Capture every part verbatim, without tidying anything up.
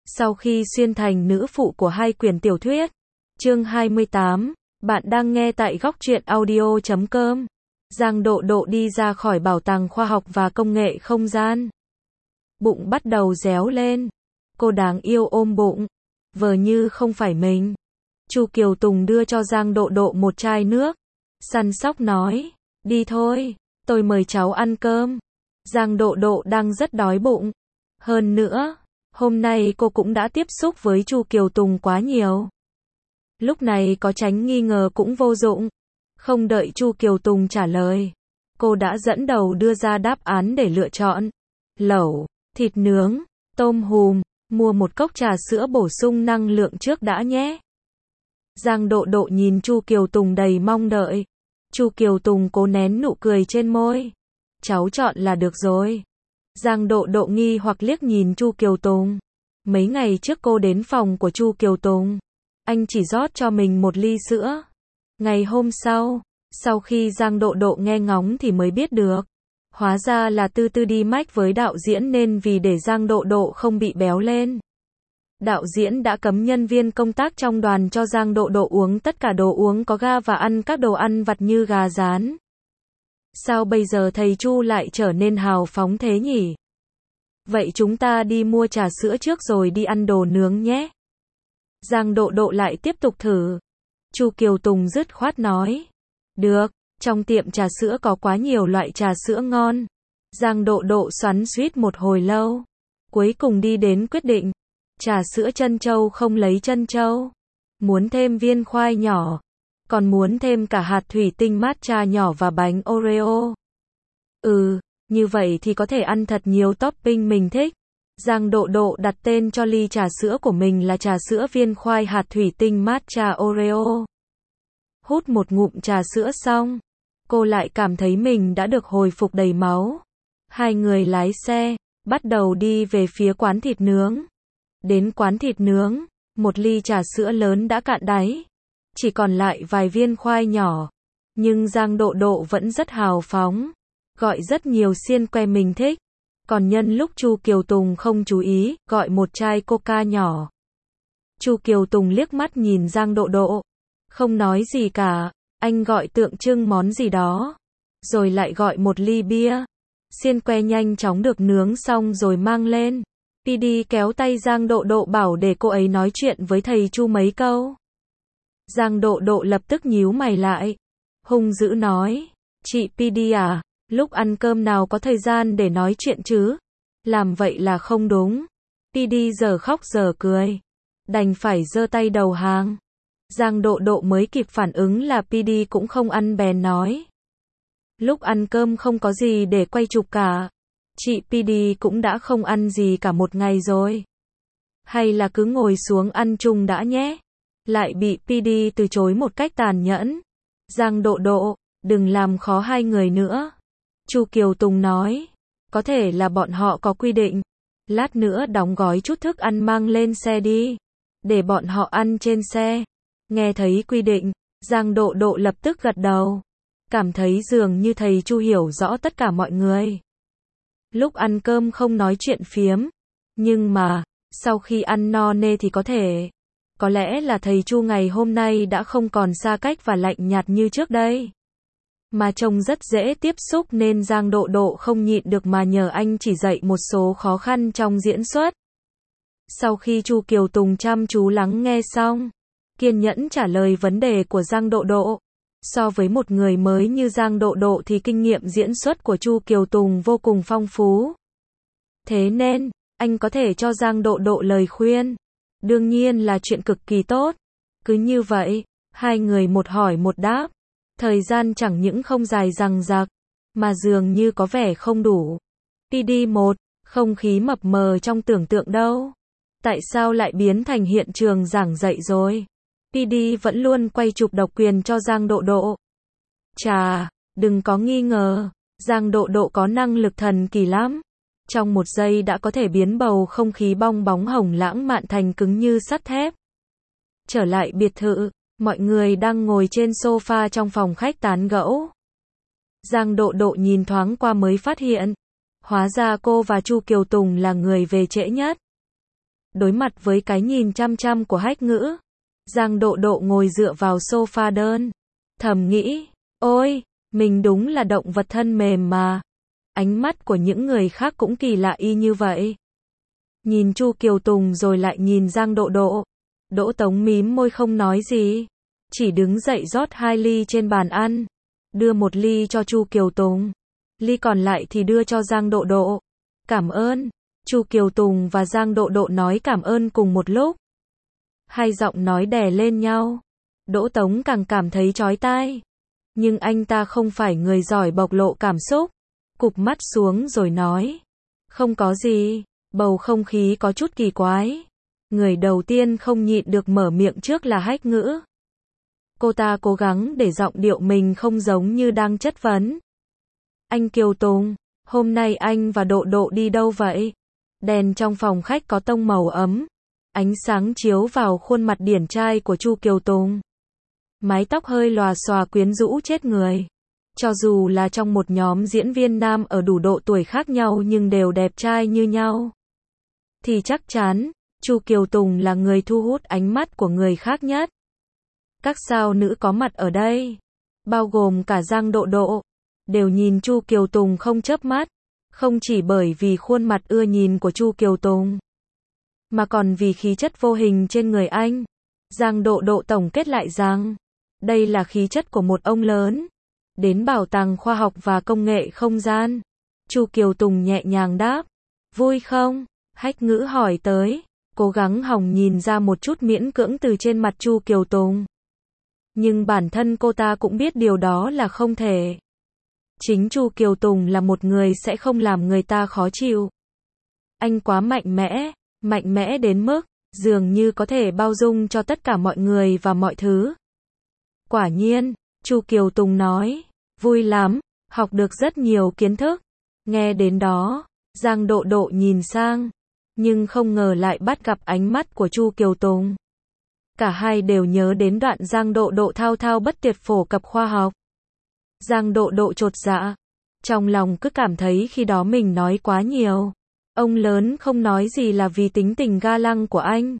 Sau khi xuyên thành nữ phụ của hai quyển tiểu thuyết. Chương hai mươi tám, bạn đang nghe tại góc truyện audio chấm com. Giang Độ Độ đi ra khỏi bảo tàng khoa học và công nghệ không gian. Bụng bắt đầu réo lên. Cô đáng yêu ôm bụng, vờ như không phải mình. Chu Kiều Tùng đưa cho Giang Độ Độ một chai nước. Săn sóc nói, đi thôi, tôi mời cháu ăn cơm. Giang Độ Độ đang rất đói bụng. Hơn nữa, hôm nay cô cũng đã tiếp xúc với Chu Kiều Tùng quá nhiều. Lúc này có tránh nghi ngờ cũng vô dụng. Không đợi Chu Kiều Tùng trả lời, cô đã dẫn đầu đưa ra đáp án để lựa chọn. Lẩu, thịt nướng, tôm hùm, mua một cốc trà sữa bổ sung năng lượng trước đã nhé. Giang Độ Độ nhìn Chu Kiều Tùng đầy mong đợi. Chu Kiều Tùng cố nén nụ cười trên môi. Cháu chọn là được rồi. Giang Độ Độ nghi hoặc liếc nhìn Chu Kiều Tùng. Mấy ngày trước cô đến phòng của Chu Kiều Tùng, anh chỉ rót cho mình một ly sữa. Ngày hôm sau, sau khi Giang Độ Độ nghe ngóng thì mới biết được. Hóa ra là Tư Tư đi mách với đạo diễn nên vì để Giang Độ Độ không bị béo lên. Đạo diễn đã cấm nhân viên công tác trong đoàn cho Giang Độ Độ uống tất cả đồ uống có ga và ăn các đồ ăn vặt như gà rán. Sao bây giờ thầy Chu lại trở nên hào phóng thế nhỉ? Vậy chúng ta đi mua trà sữa trước rồi đi ăn đồ nướng nhé. Giang Độ Độ lại tiếp tục thử. Chu Kiều Tùng dứt khoát nói. Được, trong tiệm trà sữa có quá nhiều loại trà sữa ngon. Giang Độ Độ xoắn xuýt một hồi lâu. Cuối cùng đi đến quyết định. Trà sữa trân châu không lấy trân châu. Muốn thêm viên khoai nhỏ. Còn muốn thêm cả hạt thủy tinh matcha nhỏ và bánh Oreo. Ừ, như vậy thì có thể ăn thật nhiều topping mình thích. Giang Độ Độ đặt tên cho ly trà sữa của mình là trà sữa viên khoai hạt thủy tinh matcha Oreo. Hút một ngụm trà sữa xong, cô lại cảm thấy mình đã được hồi phục đầy máu. Hai người lái xe, bắt đầu đi về phía quán thịt nướng. Đến quán thịt nướng, một ly trà sữa lớn đã cạn đáy. Chỉ còn lại vài viên khoai nhỏ. Nhưng Giang Độ Độ vẫn rất hào phóng. Gọi rất nhiều xiên que mình thích. Còn nhân lúc Chu Kiều Tùng không chú ý, gọi một chai coca nhỏ. Chu Kiều Tùng liếc mắt nhìn Giang Độ Độ. Không nói gì cả, anh gọi tượng trưng món gì đó. Rồi lại gọi một ly bia. Xiên que nhanh chóng được nướng xong rồi mang lên. pê đê kéo tay Giang Độ Độ bảo để cô ấy nói chuyện với thầy Chu mấy câu. Giang Độ Độ lập tức nhíu mày lại. Hung dữ nói. Chị pê đê à, lúc ăn cơm nào có thời gian để nói chuyện chứ? Làm vậy là không đúng. pê đê giờ khóc giờ cười. Đành phải giơ tay đầu hàng. Giang Độ Độ mới kịp phản ứng là pê đê cũng không ăn bèn nói. Lúc ăn cơm không có gì để quay chụp cả. Chị pê đê cũng đã không ăn gì cả một ngày rồi. Hay là cứ ngồi xuống ăn chung đã nhé. Lại bị pê đê từ chối một cách tàn nhẫn. Giang Độ Độ, đừng làm khó hai người nữa. Chu Kiều Tùng nói. Có thể là bọn họ có quy định. Lát nữa đóng gói chút thức ăn mang lên xe đi. Để bọn họ ăn trên xe. Nghe thấy quy định, Giang Độ Độ lập tức gật đầu. Cảm thấy dường như thầy Chu hiểu rõ tất cả mọi người. Lúc ăn cơm không nói chuyện phiếm. Nhưng mà, sau khi ăn no nê thì có thể. Có lẽ là thầy Chu ngày hôm nay đã không còn xa cách và lạnh nhạt như trước đây. Mà trông rất dễ tiếp xúc nên Giang Độ Độ không nhịn được mà nhờ anh chỉ dạy một số khó khăn trong diễn xuất. Sau khi Chu Kiều Tùng chăm chú lắng nghe xong, kiên nhẫn trả lời vấn đề của Giang Độ Độ. So với một người mới như Giang Độ Độ thì kinh nghiệm diễn xuất của Chu Kiều Tùng vô cùng phong phú. Thế nên, anh có thể cho Giang Độ Độ lời khuyên. Đương nhiên là chuyện cực kỳ tốt. Cứ như vậy, hai người một hỏi một đáp. Thời gian chẳng những không dài dằng dặc, mà dường như có vẻ không đủ. pê đê một, không khí mập mờ trong tưởng tượng đâu. Tại sao lại biến thành hiện trường giảng dạy rồi? pê đê vẫn luôn quay chụp độc quyền cho Giang Độ Độ. Chà, đừng có nghi ngờ, Giang Độ Độ có năng lực thần kỳ lắm. Trong một giây đã có thể biến bầu không khí bong bóng hồng lãng mạn thành cứng như sắt thép. Trở lại biệt thự, mọi người đang ngồi trên sofa trong phòng khách tán gẫu. Giang Độ Độ nhìn thoáng qua mới phát hiện. Hóa ra cô và Chu Kiều Tùng là người về trễ nhất. Đối mặt với cái nhìn chăm chăm của Hách Ngữ, Giang Độ Độ ngồi dựa vào sofa đơn, thầm nghĩ, ôi, mình đúng là động vật thân mềm mà. Ánh mắt của những người khác cũng kỳ lạ y như vậy. Nhìn Chu Kiều Tùng rồi lại nhìn Giang Độ Độ. Đỗ Tống mím môi không nói gì, chỉ đứng dậy rót hai ly trên bàn ăn, đưa một ly cho Chu Kiều Tùng, ly còn lại thì đưa cho Giang Độ Độ. Cảm ơn. Chu Kiều Tùng và Giang Độ Độ nói cảm ơn cùng một lúc. Hai giọng nói đè lên nhau. Đỗ Tống càng cảm thấy chói tai. Nhưng anh ta không phải người giỏi bộc lộ cảm xúc. Cụp mắt xuống rồi nói. Không có gì. Bầu không khí có chút kỳ quái. Người đầu tiên không nhịn được mở miệng trước là Hách Ngữ. Cô ta cố gắng để giọng điệu mình không giống như đang chất vấn. Anh Kiều Tùng, hôm nay anh và Độ Độ đi đâu vậy? Đèn trong phòng khách có tông màu ấm. Ánh sáng chiếu vào khuôn mặt điển trai của Chu Kiều Tùng. Mái tóc hơi lòa xòa quyến rũ chết người. Cho dù là trong một nhóm diễn viên nam ở đủ độ tuổi khác nhau nhưng đều đẹp trai như nhau, thì chắc chắn, Chu Kiều Tùng là người thu hút ánh mắt của người khác nhất. Các sao nữ có mặt ở đây, bao gồm cả Giang Độ Độ, đều nhìn Chu Kiều Tùng không chớp mắt. Không chỉ bởi vì khuôn mặt ưa nhìn của Chu Kiều Tùng, mà còn vì khí chất vô hình trên người anh. Giang Độ Độ tổng kết lại rằng, đây là khí chất của một ông lớn. Đến Bảo tàng Khoa học và Công nghệ Không gian. Chu Kiều Tùng nhẹ nhàng đáp. Vui không? Hách Ngữ hỏi tới, cố gắng hòng nhìn ra một chút miễn cưỡng từ trên mặt Chu Kiều Tùng. Nhưng bản thân cô ta cũng biết điều đó là không thể. Chính Chu Kiều Tùng là một người sẽ không làm người ta khó chịu. Anh quá mạnh mẽ, mạnh mẽ đến mức, dường như có thể bao dung cho tất cả mọi người và mọi thứ. Quả nhiên, Chu Kiều Tùng nói, vui lắm, học được rất nhiều kiến thức. Nghe đến đó, Giang Độ Độ nhìn sang, nhưng không ngờ lại bắt gặp ánh mắt của Chu Kiều Tùng. Cả hai đều nhớ đến đoạn Giang Độ Độ thao thao bất tuyệt phổ cập khoa học. Giang Độ Độ chột dạ, trong lòng cứ cảm thấy khi đó mình nói quá nhiều. Ông lớn không nói gì là vì tính tình ga lăng của anh,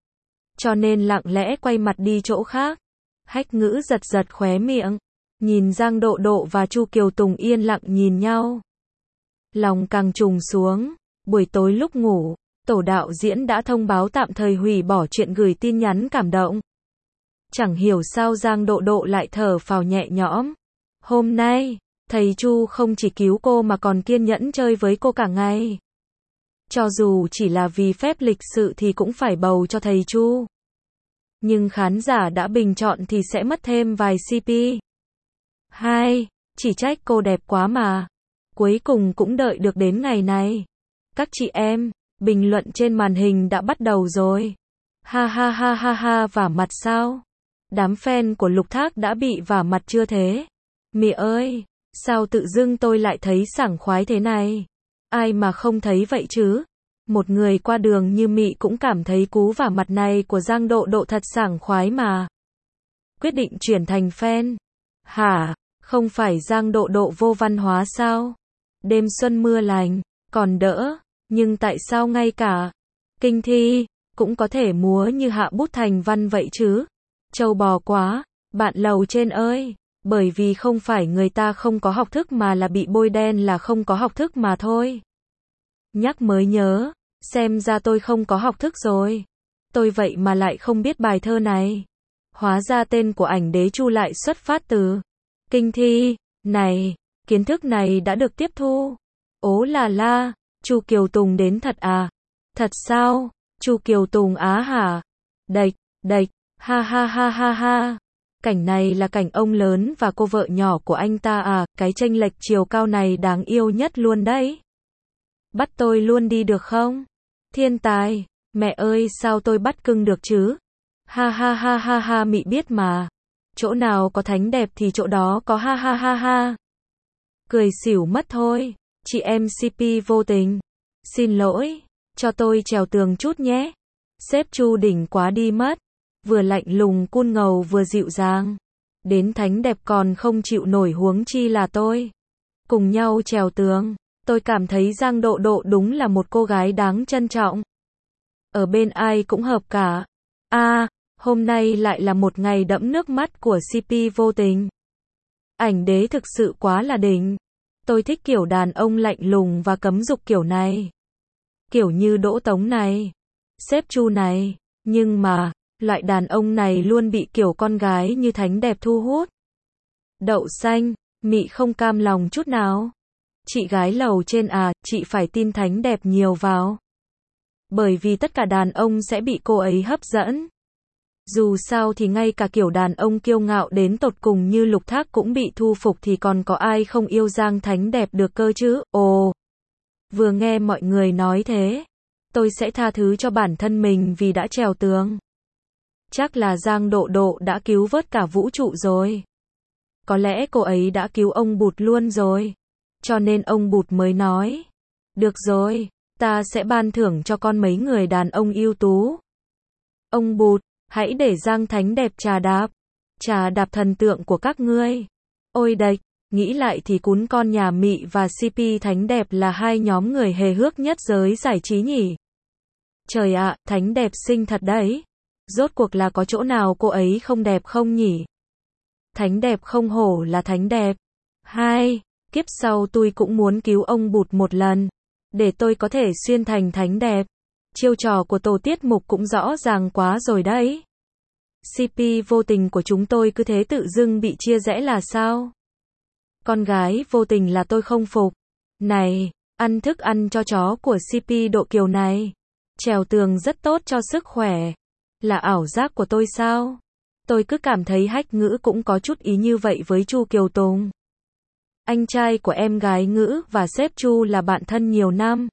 cho nên lặng lẽ quay mặt đi chỗ khác. Hách Ngữ giật giật khóe miệng, nhìn Giang Độ Độ và Chu Kiều Tùng yên lặng nhìn nhau. Lòng càng trùng xuống. Buổi tối lúc ngủ, tổ đạo diễn đã thông báo tạm thời hủy bỏ chuyện gửi tin nhắn cảm động. Chẳng hiểu sao Giang Độ Độ lại thở phào nhẹ nhõm. Hôm nay, thầy Chu không chỉ cứu cô mà còn kiên nhẫn chơi với cô cả ngày. Cho dù chỉ là vì phép lịch sự thì cũng phải bầu cho thầy Chu. Nhưng khán giả đã bình chọn thì sẽ mất thêm vài xê pê. Hai, chỉ trách cô đẹp quá mà. Cuối cùng cũng đợi được đến ngày này. Các chị em, bình luận trên màn hình đã bắt đầu rồi. Ha ha ha ha ha, vả mặt sao? Đám fan của Lục Thác đã bị vả mặt chưa thế? Mẹ ơi, sao tự dưng tôi lại thấy sảng khoái thế này? Ai mà không thấy vậy chứ? Một người qua đường như Mị cũng cảm thấy cú vả mặt này của Giang Độ Độ thật sảng khoái mà. Quyết định chuyển thành fan. Hả? Không phải Giang Độ Độ vô văn hóa sao? Đêm xuân mưa lành, còn đỡ. Nhưng tại sao ngay cả kinh thi cũng có thể múa như hạ bút thành văn vậy chứ? Trâu bò quá. Bạn lầu trên ơi. Bởi vì không phải người ta không có học thức mà là bị bôi đen là không có học thức mà thôi. Nhắc mới nhớ, xem ra tôi không có học thức rồi. Tôi vậy mà lại không biết bài thơ này. Hóa ra tên của ảnh đế Chu lại xuất phát từ kinh thi. Này, kiến thức này đã được tiếp thu. Ố là la, Chu Kiều Tùng đến thật à? Thật sao? Chu Kiều Tùng á hả? Đệch, đệch, ha ha ha ha ha. Cảnh này là cảnh ông lớn và cô vợ nhỏ của anh ta à, cái chênh lệch chiều cao này đáng yêu nhất luôn đấy. Bắt tôi luôn đi được không? Thiên tài, mẹ ơi sao tôi bắt cưng được chứ? Ha ha ha ha ha, Mị biết mà. Chỗ nào có thánh đẹp thì chỗ đó có ha ha ha ha. Cười xỉu mất thôi, chị em xê pê vô tình. Xin lỗi, cho tôi trèo tường chút nhé. Sếp Chu đỉnh quá đi mất. Vừa lạnh lùng cun ngầu vừa dịu dàng. Đến thánh đẹp còn không chịu nổi huống chi là tôi. Cùng nhau trèo tường, tôi cảm thấy Giang Độ Độ đúng là một cô gái đáng trân trọng. ở bên ai cũng hợp cả. A, hôm nay lại là một ngày đẫm nước mắt của xê pê vô tình. Ảnh đế thực sự quá là đỉnh. Tôi thích kiểu đàn ông lạnh lùng và cấm dục kiểu này. Kiểu như Đỗ Tống này, sếp Chu này, nhưng mà, loại đàn ông này luôn bị kiểu con gái như Thánh Đẹp thu hút. Đậu xanh, mị không cam lòng chút nào. Chị gái lầu trên à, chị phải tin Thánh Đẹp nhiều vào. Bởi vì tất cả đàn ông sẽ bị cô ấy hấp dẫn. Dù sao thì ngay cả kiểu đàn ông kiêu ngạo đến tột cùng như Lục Thác cũng bị thu phục thì còn có ai không yêu Giang Thánh Đẹp được cơ chứ. Ồ, vừa nghe mọi người nói thế, tôi sẽ tha thứ cho bản thân mình vì đã trèo tường. Chắc là Giang Độ Độ đã cứu vớt cả vũ trụ rồi. Có lẽ cô ấy đã cứu ông Bụt luôn rồi. Cho nên ông Bụt mới nói, được rồi, ta sẽ ban thưởng cho con mấy người đàn ông ưu tú. Ông Bụt, hãy để Giang Thánh Đẹp trà đạp. Trà đạp thần tượng của các ngươi. Ôi đệch, nghĩ lại thì cún con nhà Mị và xê pê Thánh Đẹp là hai nhóm người hề hước nhất giới giải trí nhỉ. Trời ạ, Thánh Đẹp xinh thật đấy. Rốt cuộc là có chỗ nào cô ấy không đẹp không nhỉ? Thánh Đẹp không hổ là Thánh Đẹp. Hai, kiếp sau tôi cũng muốn cứu ông Bụt một lần. Để tôi có thể xuyên thành Thánh Đẹp. Chiêu trò của tổ tiết mục cũng rõ ràng quá rồi đấy. xê pê vô tình của chúng tôi cứ thế tự dưng bị chia rẽ là sao? Con gái vô tình là tôi không phục. Này, ăn thức ăn cho chó của xê pê Độ Kiều này. Trèo tường rất tốt cho sức khỏe. Là ảo giác của tôi sao? Tôi cứ cảm thấy Hách Ngữ cũng có chút ý như vậy với Chu Kiều Tùng. Anh trai của em gái Ngữ và sếp Chu là bạn thân nhiều năm.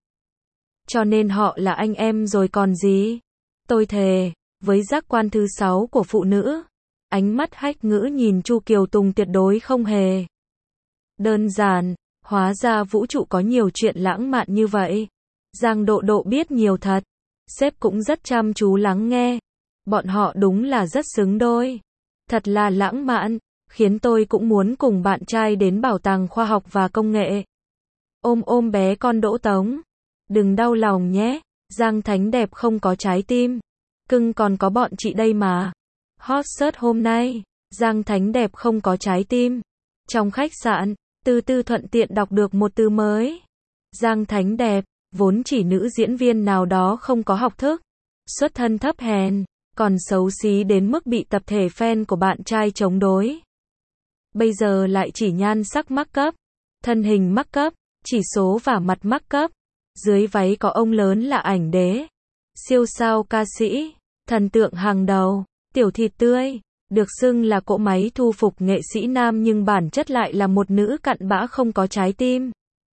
Cho nên họ là anh em rồi còn gì. Tôi thề, với giác quan thứ sáu của phụ nữ, ánh mắt Hách Ngữ nhìn Chu Kiều Tùng tuyệt đối không hề đơn giản. Hóa ra vũ trụ có nhiều chuyện lãng mạn như vậy. Giang Độ Độ biết nhiều thật. Sếp cũng rất chăm chú lắng nghe. Bọn họ đúng là rất xứng đôi. Thật là lãng mạn, khiến tôi cũng muốn cùng bạn trai đến bảo tàng khoa học và công nghệ. Ôm ôm bé con Đỗ Tống. Đừng đau lòng nhé, Giang Thánh Đẹp không có trái tim. Cưng còn có bọn chị đây mà. Hot search hôm nay, Giang Thánh Đẹp không có trái tim. Trong khách sạn, Từ Từ thuận tiện đọc được một từ mới. Giang Thánh Đẹp, vốn chỉ nữ diễn viên nào đó không có học thức, xuất thân thấp hèn, còn xấu xí đến mức bị tập thể fan của bạn trai chống đối. Bây giờ lại chỉ nhan sắc mắc cấp, thân hình mắc cấp, chỉ số và mặt mắc cấp. Dưới váy có ông lớn là ảnh đế, siêu sao ca sĩ, thần tượng hàng đầu, tiểu thịt tươi, được xưng là cỗ máy thu phục nghệ sĩ nam nhưng bản chất lại là một nữ cặn bã không có trái tim.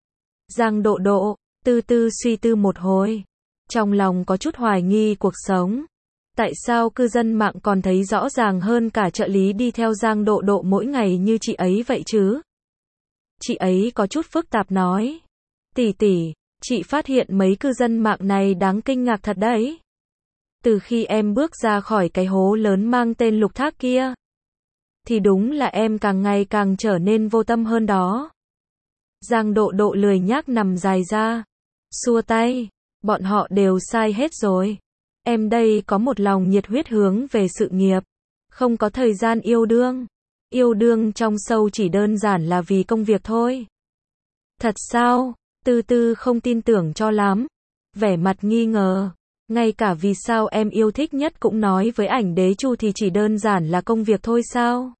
Giang Độ Độ, Từ Từ suy tư một hồi, trong lòng có chút hoài nghi cuộc sống. Tại sao cư dân mạng còn thấy rõ ràng hơn cả trợ lý đi theo Giang Độ Độ mỗi ngày như chị ấy vậy chứ? Chị ấy có chút phức tạp nói. Tỷ tỷ, chị phát hiện mấy cư dân mạng này đáng kinh ngạc thật đấy. Từ khi em bước ra khỏi cái hố lớn mang tên Lục Thác kia, thì đúng là em càng ngày càng trở nên vô tâm hơn đó. Giang Độ Độ lười nhác nằm dài ra, xua tay, bọn họ đều sai hết rồi. Em đây có một lòng nhiệt huyết hướng về sự nghiệp, không có thời gian yêu đương. Yêu đương trong show chỉ đơn giản là vì công việc thôi. Thật sao? Từ Từ không tin tưởng cho lắm, vẻ mặt nghi ngờ. Ngay cả vì sao em yêu thích nhất cũng nói với ảnh đế Chu thì chỉ đơn giản là công việc thôi sao?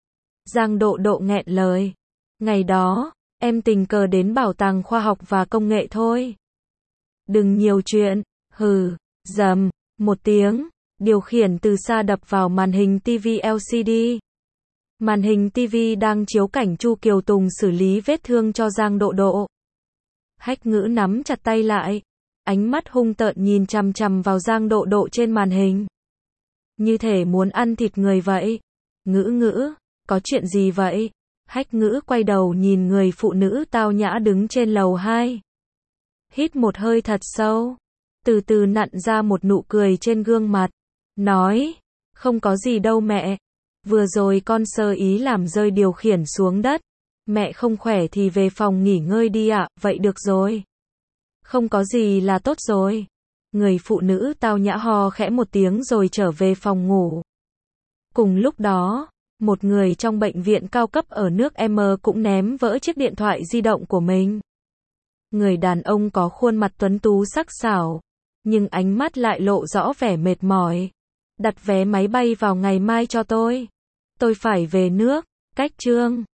Giang Độ Độ nghẹn lời. Ngày đó, em tình cờ đến bảo tàng khoa học và công nghệ thôi. Đừng nhiều chuyện, hừ, dầm, một tiếng, điều khiển từ xa đập vào màn hình ti vi lờ xê đê. Màn hình ti vi đang chiếu cảnh Chu Kiều Tùng xử lý vết thương cho Giang Độ Độ. Hách Ngữ nắm chặt tay lại, ánh mắt hung tợn nhìn chằm chằm vào Giang Độ Độ trên màn hình. Như thể muốn ăn thịt người vậy. Ngữ Ngữ, có chuyện gì vậy? Hách Ngữ quay đầu nhìn người phụ nữ tao nhã đứng trên lầu hai. Hít một hơi thật sâu, từ từ nặn ra một nụ cười trên gương mặt. Nói, không có gì đâu mẹ. Vừa rồi con sơ ý làm rơi điều khiển xuống đất. Mẹ không khỏe thì về phòng nghỉ ngơi đi ạ, vậy được rồi. Không có gì là tốt rồi. Người phụ nữ tao nhã ho khẽ một tiếng rồi trở về phòng ngủ. Cùng lúc đó, một người trong bệnh viện cao cấp ở nước M cũng ném vỡ chiếc điện thoại di động của mình. Người đàn ông có khuôn mặt tuấn tú sắc sảo, nhưng ánh mắt lại lộ rõ vẻ mệt mỏi. Đặt vé máy bay vào ngày mai cho tôi. Tôi phải về nước. Cách chương